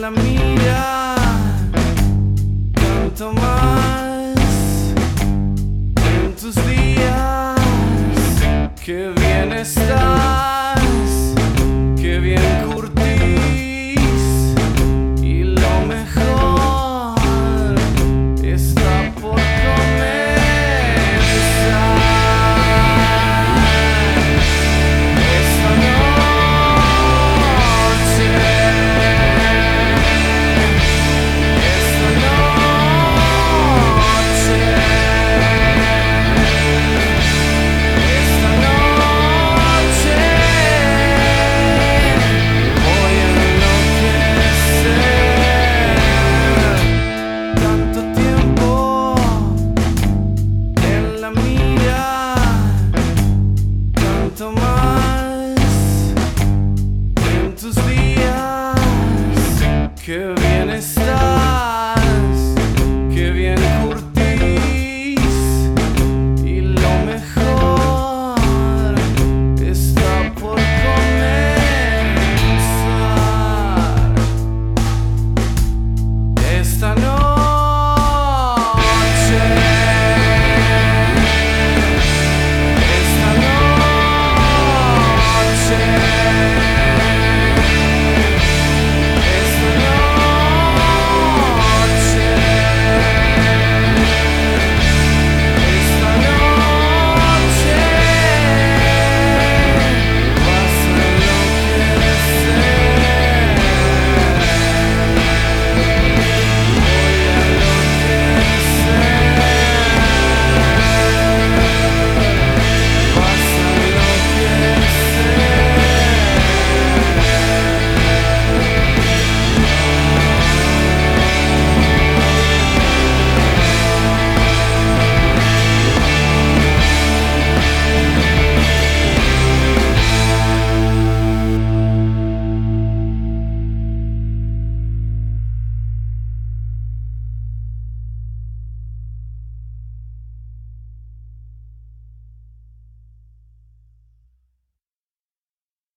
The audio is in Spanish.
la mira, tanto más en tus días. Qué bien estás, qué bien curtís, y lo mejor está por comenzar. Esta noche, esta noche, esta noche voy a enloquecer. Tanto tiempo en la mira, tanto más en tus días. Qué